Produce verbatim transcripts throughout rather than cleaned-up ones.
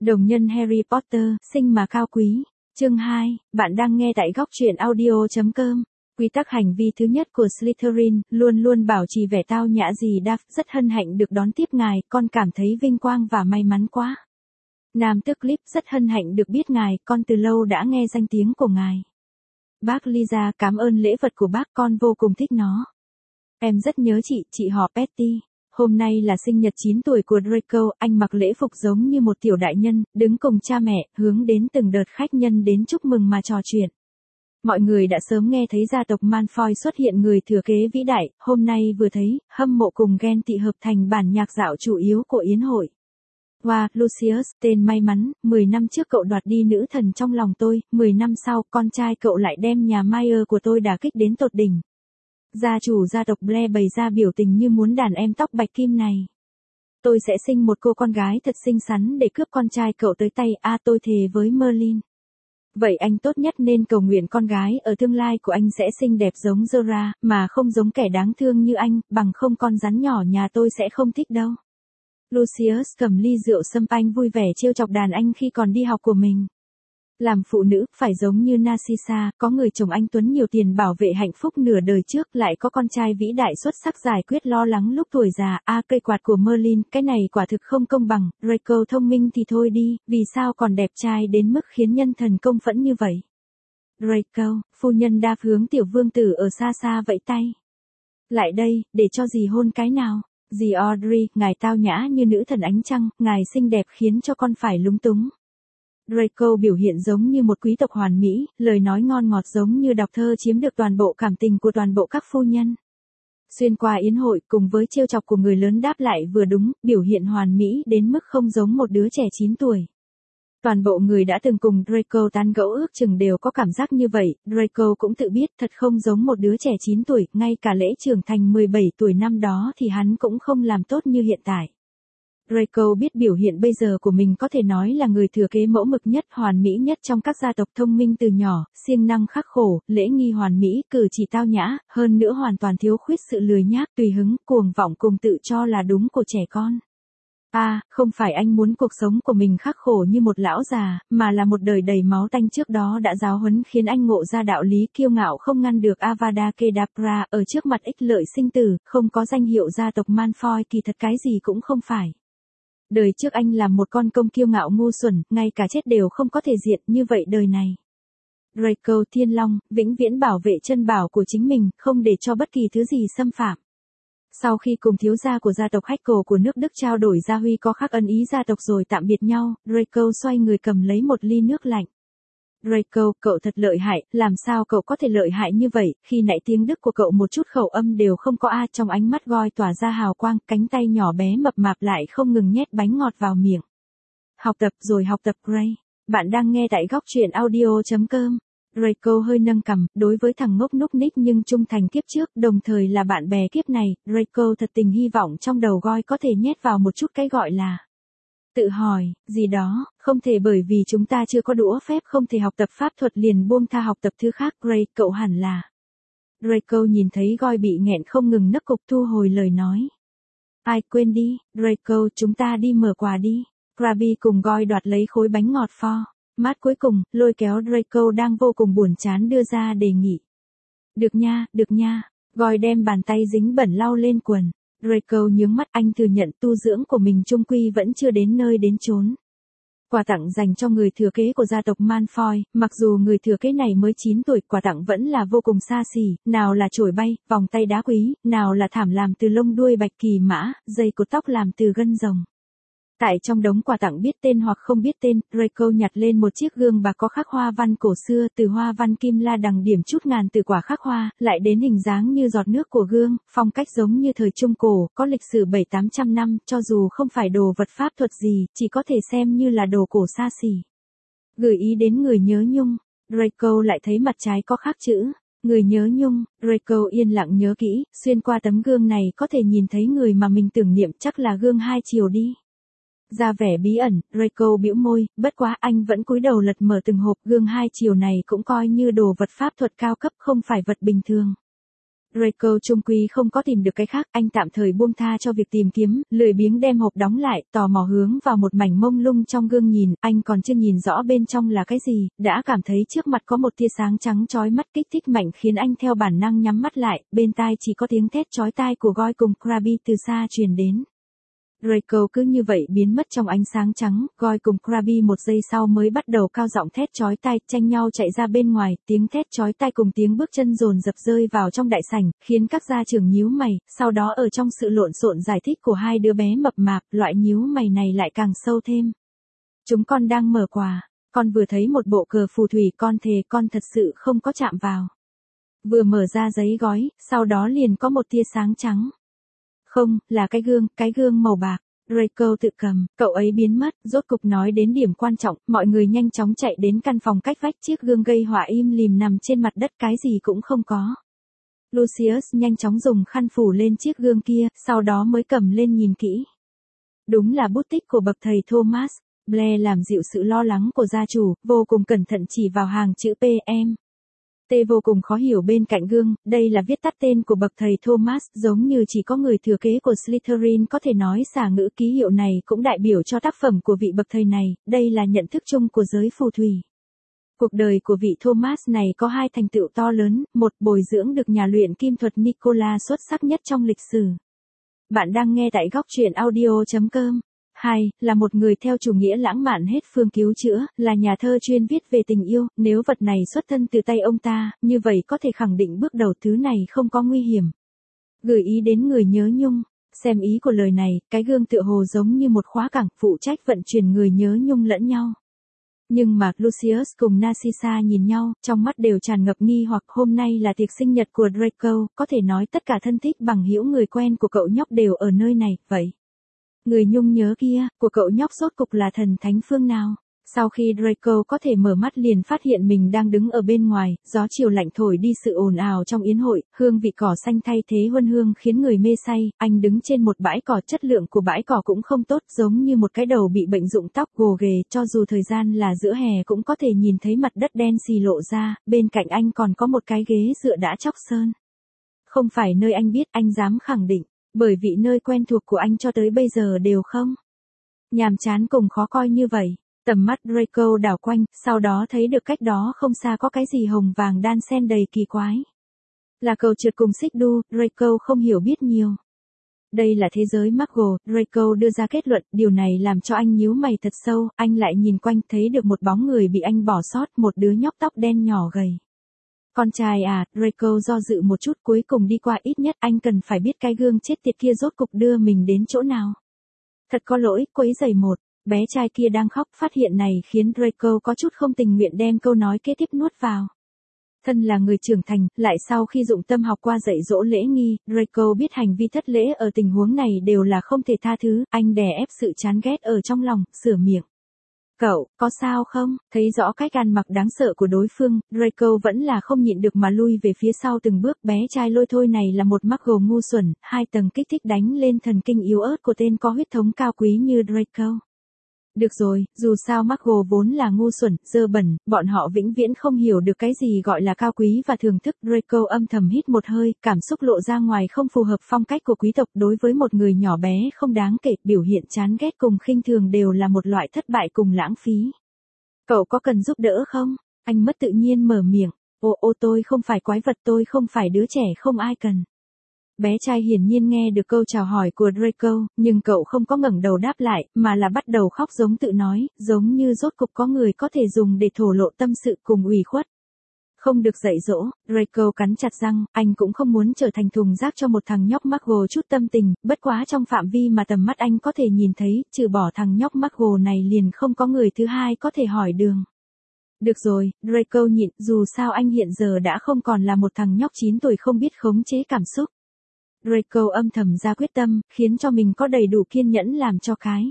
Đồng nhân Harry Potter, sinh mà cao quý. Chương hai, bạn đang nghe tại góc truyện audio.com. Quy tắc hành vi thứ nhất của Slytherin, luôn luôn bảo trì vẻ tao nhã gì đaf, rất hân hạnh được đón tiếp ngài, con cảm thấy vinh quang và may mắn quá. Nam tước Clip, rất hân hạnh được biết ngài, con từ lâu đã nghe danh tiếng của ngài. Bác Lisa, cảm ơn lễ vật của bác, con vô cùng thích nó. Em rất nhớ chị, chị họ Petty. Hôm nay là sinh nhật chín tuổi của Draco, anh mặc lễ phục giống như một tiểu đại nhân, đứng cùng cha mẹ, hướng đến từng đợt khách nhân đến chúc mừng mà trò chuyện. Mọi người đã sớm nghe thấy gia tộc Malfoy xuất hiện người thừa kế vĩ đại, hôm nay vừa thấy, hâm mộ cùng ghen tị hợp thành bản nhạc dạo chủ yếu của yến hội. Wow, Lucius, tên may mắn, mười năm trước cậu đoạt đi nữ thần trong lòng tôi, mười năm sau, con trai cậu lại đem nhà Mayer của tôi đả kích đến tột đỉnh. Gia chủ gia tộc Blair bày ra biểu tình như muốn đàn em tóc bạch kim này. Tôi sẽ sinh một cô con gái thật xinh xắn để cướp con trai cậu tới tay, a à, tôi thề với Merlin. Vậy anh tốt nhất nên cầu nguyện con gái ở tương lai của anh sẽ xinh đẹp giống Zora, mà không giống kẻ đáng thương như anh, bằng không con rắn nhỏ nhà tôi sẽ không thích đâu. Lucius cầm ly rượu champagne vui vẻ trêu chọc đàn anh khi còn đi học của mình. Làm phụ nữ, phải giống như Narcissa, có người chồng anh tuấn nhiều tiền bảo vệ hạnh phúc nửa đời trước, lại có con trai vĩ đại xuất sắc giải quyết lo lắng lúc tuổi già, a à, cây quạt của Merlin, cái này quả thực không công bằng, Draco thông minh thì thôi đi, vì sao còn đẹp trai đến mức khiến nhân thần công phẫn như vậy. Draco, phu nhân đa hướng tiểu vương tử ở xa xa vẫy tay. Lại đây, để cho dì hôn cái nào. Dì Audrey, ngài tao nhã như nữ thần ánh trăng, ngài xinh đẹp khiến cho con phải lúng túng. Draco biểu hiện giống như một quý tộc hoàn mỹ, lời nói ngon ngọt giống như đọc thơ chiếm được toàn bộ cảm tình của toàn bộ các phu nhân. Xuyên qua yến hội, cùng với trêu chọc của người lớn đáp lại vừa đúng, biểu hiện hoàn mỹ đến mức không giống một đứa trẻ chín tuổi. Toàn bộ người đã từng cùng Draco tán gẫu ước chừng đều có cảm giác như vậy, Draco cũng tự biết thật không giống một đứa trẻ chín tuổi, ngay cả lễ trưởng thành mười bảy tuổi năm đó thì hắn cũng không làm tốt như hiện tại. Draco biết biểu hiện bây giờ của mình có thể nói là người thừa kế mẫu mực nhất, hoàn mỹ nhất trong các gia tộc, thông minh từ nhỏ, siêng năng khắc khổ, lễ nghi hoàn mỹ, cử chỉ tao nhã, hơn nữa hoàn toàn thiếu khuyết sự lười nhác, tùy hứng, cuồng vọng cùng tự cho là đúng của trẻ con. À, không phải anh muốn cuộc sống của mình khắc khổ như một lão già, mà là một đời đầy máu tanh trước đó đã giáo huấn khiến anh ngộ ra đạo lý kiêu ngạo không ngăn được Avada Kedavra, ở trước mặt ích lợi sinh tử, không có danh hiệu gia tộc Malfoy kỳ thật cái gì cũng không phải. Đời trước anh là một con công kiêu ngạo ngu xuẩn, ngay cả chết đều không có thể diện, như vậy đời này. Draco Thiên Long, vĩnh viễn bảo vệ chân bảo của chính mình, không để cho bất kỳ thứ gì xâm phạm. Sau khi cùng thiếu gia của gia tộc Hackle của nước Đức trao đổi gia huy có khắc ân ý gia tộc rồi tạm biệt nhau, Draco xoay người cầm lấy một ly nước lạnh. Draco, cậu thật lợi hại, làm sao cậu có thể lợi hại như vậy, khi nãy tiếng Đức của cậu một chút khẩu âm đều không có a, trong ánh mắt Goi tỏa ra hào quang, cánh tay nhỏ bé mập mạp lại không ngừng nhét bánh ngọt vào miệng. Học tập rồi học tập Gray. Bạn đang nghe tại góc truyện audio.com. Draco hơi nâng cằm, đối với thằng ngốc núc ních nhưng trung thành kiếp trước, đồng thời là bạn bè kiếp này, Draco thật tình hy vọng trong đầu Goi có thể nhét vào một chút cái gọi là tự hỏi, gì đó, không thể bởi vì chúng ta chưa có đũa phép không thể học tập pháp thuật liền buông tha học tập thứ khác, Gray, cậu hẳn là. Draco nhìn thấy Goi bị nghẹn không ngừng nấc cục thu hồi lời nói. Ai quên đi, Draco, chúng ta đi mở quà đi. Crabbe cùng Goi đoạt lấy khối bánh ngọt pho. Mát cuối cùng, lôi kéo Draco đang vô cùng buồn chán đưa ra đề nghị. Được nha, được nha. Goi đem bàn tay dính bẩn lau lên quần. Draco nhướng mắt, anh thừa nhận tu dưỡng của mình chung quy vẫn chưa đến nơi đến chốn. Quà tặng dành cho người thừa kế của gia tộc Malfoy, mặc dù người thừa kế này mới chín tuổi, quà tặng vẫn là vô cùng xa xỉ, nào là chổi bay, vòng tay đá quý, nào là thảm làm từ lông đuôi bạch kỳ mã, dây cột tóc làm từ gân rồng. Tại trong đống quà tặng biết tên hoặc không biết tên, Draco nhặt lên một chiếc gương bạc có khắc hoa văn cổ xưa, từ hoa văn kim la đằng điểm chút ngàn từ quả khắc hoa, lại đến hình dáng như giọt nước của gương, phong cách giống như thời Trung Cổ, có lịch sử bảy tám trăm năm, cho dù không phải đồ vật pháp thuật gì, chỉ có thể xem như là đồ cổ xa xỉ. Gửi ý đến người nhớ nhung, Draco lại thấy mặt trái có khắc chữ. Người nhớ nhung, Draco yên lặng nhớ kỹ, xuyên qua tấm gương này có thể nhìn thấy người mà mình tưởng niệm, chắc là gương hai chiều đi. Ra vẻ bí ẩn, Draco bĩu môi, bất quá anh vẫn cúi đầu lật mở từng hộp gương hai chiều này cũng coi như đồ vật pháp thuật cao cấp không phải vật bình thường. Draco chung quy không có tìm được cái khác, anh tạm thời buông tha cho việc tìm kiếm, lười biếng đem hộp đóng lại, tò mò hướng vào một mảnh mông lung trong gương nhìn, anh còn chưa nhìn rõ bên trong là cái gì, đã cảm thấy trước mặt có một tia sáng trắng chói mắt kích thích mạnh khiến anh theo bản năng nhắm mắt lại, bên tai chỉ có tiếng thét chói tai của Goy cùng Krabby từ xa truyền đến. Draco cứ như vậy biến mất trong ánh sáng trắng, Goy cùng Krabby một giây sau mới bắt đầu cao giọng thét chói tai, tranh nhau chạy ra bên ngoài, tiếng thét chói tai cùng tiếng bước chân dồn dập rơi vào trong đại sảnh, khiến các gia trưởng nhíu mày, sau đó ở trong sự lộn xộn giải thích của hai đứa bé mập mạp, loại nhíu mày này lại càng sâu thêm. Chúng con đang mở quà, con vừa thấy một bộ cờ phù thủy, con thề con thật sự không có chạm vào. Vừa mở ra giấy gói, sau đó liền có một tia sáng trắng. Không, là cái gương, cái gương màu bạc. Draco tự cầm, cậu ấy biến mất, rốt cục nói đến điểm quan trọng, mọi người nhanh chóng chạy đến căn phòng cách vách, chiếc gương gây họa im lìm nằm trên mặt đất, cái gì cũng không có. Lucius nhanh chóng dùng khăn phủ lên chiếc gương kia, sau đó mới cầm lên nhìn kỹ. Đúng là bút tích của bậc thầy Thomas. Blair làm dịu sự lo lắng của gia chủ, vô cùng cẩn thận chỉ vào hàng chữ P M. T vô cùng khó hiểu bên cạnh gương, đây là viết tắt tên của bậc thầy Thomas, giống như chỉ có người thừa kế của Slytherin có thể nói xả ngữ, ký hiệu này cũng đại biểu cho tác phẩm của vị bậc thầy này, đây là nhận thức chung của giới phù thủy. Cuộc đời của vị Thomas này có hai thành tựu to lớn, một, bồi dưỡng được nhà luyện kim thuật Nicola xuất sắc nhất trong lịch sử. Bạn đang nghe tại góc truyện audio chấm com. Hai, là một người theo chủ nghĩa lãng mạn hết phương cứu chữa, là nhà thơ chuyên viết về tình yêu, nếu vật này xuất thân từ tay ông ta, như vậy có thể khẳng định bước đầu thứ này không có nguy hiểm. Gửi ý đến người nhớ nhung, xem ý của lời này, cái gương tựa hồ giống như một khóa cảng, phụ trách vận chuyển người nhớ nhung lẫn nhau. Nhưng mà Lucius cùng Narcissa nhìn nhau, trong mắt đều tràn ngập nghi hoặc, hôm nay là tiệc sinh nhật của Draco, có thể nói tất cả thân thích bằng hữu người quen của cậu nhóc đều ở nơi này, vậy. Người nhung nhớ kia, của cậu nhóc rốt cục là thần thánh phương nào? Sau khi Draco có thể mở mắt liền phát hiện mình đang đứng ở bên ngoài, gió chiều lạnh thổi đi sự ồn ào trong yến hội, hương vị cỏ xanh thay thế huân hương khiến người mê say, anh đứng trên một bãi cỏ, chất lượng của bãi cỏ cũng không tốt, giống như một cái đầu bị bệnh rụng tóc gồ ghề, cho dù thời gian là giữa hè cũng có thể nhìn thấy mặt đất đen xì lộ ra, bên cạnh anh còn có một cái ghế dựa đã chóc sơn. Không phải nơi anh biết, anh dám khẳng định. Bởi vì nơi quen thuộc của anh cho tới bây giờ đều không nhàm chán cùng khó coi như vậy. Tầm mắt Draco đảo quanh, sau đó thấy được cách đó không xa có cái gì hồng vàng đan xen đầy kỳ quái. Là cầu trượt cùng xích đu, Draco không hiểu biết nhiều. Đây là thế giới Muggle, Draco đưa ra kết luận, điều này làm cho anh nhíu mày thật sâu, anh lại nhìn quanh thấy được một bóng người bị anh bỏ sót, một đứa nhóc tóc đen nhỏ gầy. Con trai à, Draco do dự một chút, cuối cùng đi qua, ít nhất anh cần phải biết cái gương chết tiệt kia rốt cục đưa mình đến chỗ nào. Thật có lỗi, quấy rầy một, bé trai kia đang khóc, phát hiện này khiến Draco có chút không tình nguyện đem câu nói kế tiếp nuốt vào. Thân là người trưởng thành, lại sau khi dụng tâm học qua dạy dỗ lễ nghi, Draco biết hành vi thất lễ ở tình huống này đều là không thể tha thứ, anh đè ép sự chán ghét ở trong lòng, sửa miệng. Cậu, có sao không? Thấy rõ cách ăn mặc đáng sợ của đối phương, Draco vẫn là không nhịn được mà lui về phía sau từng bước, bé trai lôi thôi này là một Muggle ngu xuẩn, hai tầng kích thích đánh lên thần kinh yếu ớt của tên có huyết thống cao quý như Draco. Được rồi, dù sao Muggle vốn là ngu xuẩn, dơ bẩn, bọn họ vĩnh viễn không hiểu được cái gì gọi là cao quý và thưởng thức. Draco âm thầm hít một hơi, cảm xúc lộ ra ngoài không phù hợp phong cách của quý tộc, đối với một người nhỏ bé không đáng kể, biểu hiện chán ghét cùng khinh thường đều là một loại thất bại cùng lãng phí. Cậu có cần giúp đỡ không? Anh mất tự nhiên mở miệng, ô ô tôi không phải quái vật, tôi không phải đứa trẻ không ai cần. Bé trai hiển nhiên nghe được câu chào hỏi của Draco, nhưng cậu không có ngẩng đầu đáp lại, mà là bắt đầu khóc giống tự nói, giống như rốt cục có người có thể dùng để thổ lộ tâm sự cùng ủy khuất. Không được dạy dỗ, Draco cắn chặt răng, anh cũng không muốn trở thành thùng rác cho một thằng nhóc Muggle chút tâm tình, bất quá trong phạm vi mà tầm mắt anh có thể nhìn thấy, trừ bỏ thằng nhóc Muggle này liền không có người thứ hai có thể hỏi đường. Được rồi, Draco nhịn, dù sao anh hiện giờ đã không còn là một thằng nhóc chín tuổi không biết khống chế cảm xúc. Draco âm thầm ra quyết tâm, khiến cho mình có đầy đủ kiên nhẫn làm cho cái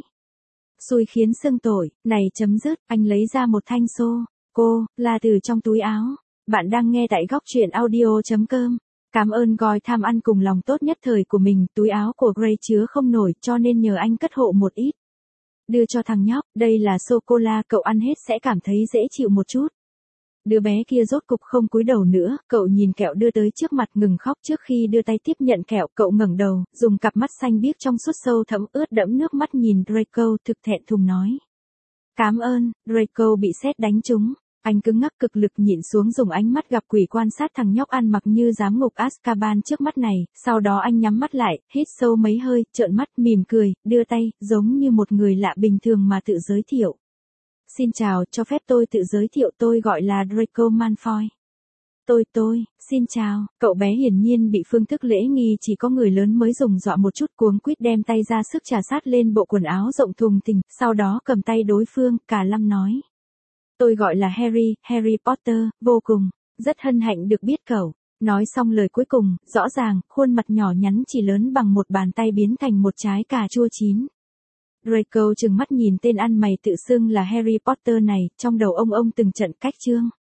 xui khiến xưng tội, này chấm dứt, anh lấy ra một thanh xô, cô, là từ trong túi áo. Bạn đang nghe tại góc truyện audio chấm com. Cảm ơn Goy tham ăn cùng lòng tốt nhất thời của mình, túi áo của Gray chứa không nổi cho nên nhờ anh cất hộ một ít. Đưa cho thằng nhóc, đây là sô-cô-la, cậu ăn hết sẽ cảm thấy dễ chịu một chút. Đứa bé kia rốt cục không cúi đầu nữa, cậu nhìn kẹo đưa tới trước mặt ngừng khóc trước khi đưa tay tiếp nhận kẹo, cậu ngẩng đầu, dùng cặp mắt xanh biếc trong suốt sâu thẫm ướt đẫm nước mắt nhìn Draco thực thẹn thùng nói. Cảm ơn, Draco bị sét đánh trúng. Anh cứng ngắc cực lực nhịn xuống dùng ánh mắt gặp quỷ quan sát thằng nhóc ăn mặc như giám ngục Azkaban trước mắt này, sau đó anh nhắm mắt lại, hít sâu mấy hơi, trợn mắt, mỉm cười, đưa tay, giống như một người lạ bình thường mà tự giới thiệu. Xin chào, cho phép tôi tự giới thiệu, tôi gọi là Draco Malfoy. Tôi tôi, xin chào, cậu bé hiển nhiên bị phương thức lễ nghi chỉ có người lớn mới dùng dọa một chút, cuống quýt đem tay ra sức trà sát lên bộ quần áo rộng thùng thình, sau đó cầm tay đối phương, cả lăm nói. Tôi gọi là Harry, Harry Potter, vô cùng, rất hân hạnh được biết cậu. Nói xong lời cuối cùng, rõ ràng, khuôn mặt nhỏ nhắn chỉ lớn bằng một bàn tay biến thành một trái cà chua chín. Draco trừng mắt nhìn tên ăn mày tự xưng là Harry Potter này, trong đầu ông ông từng trận cách chương.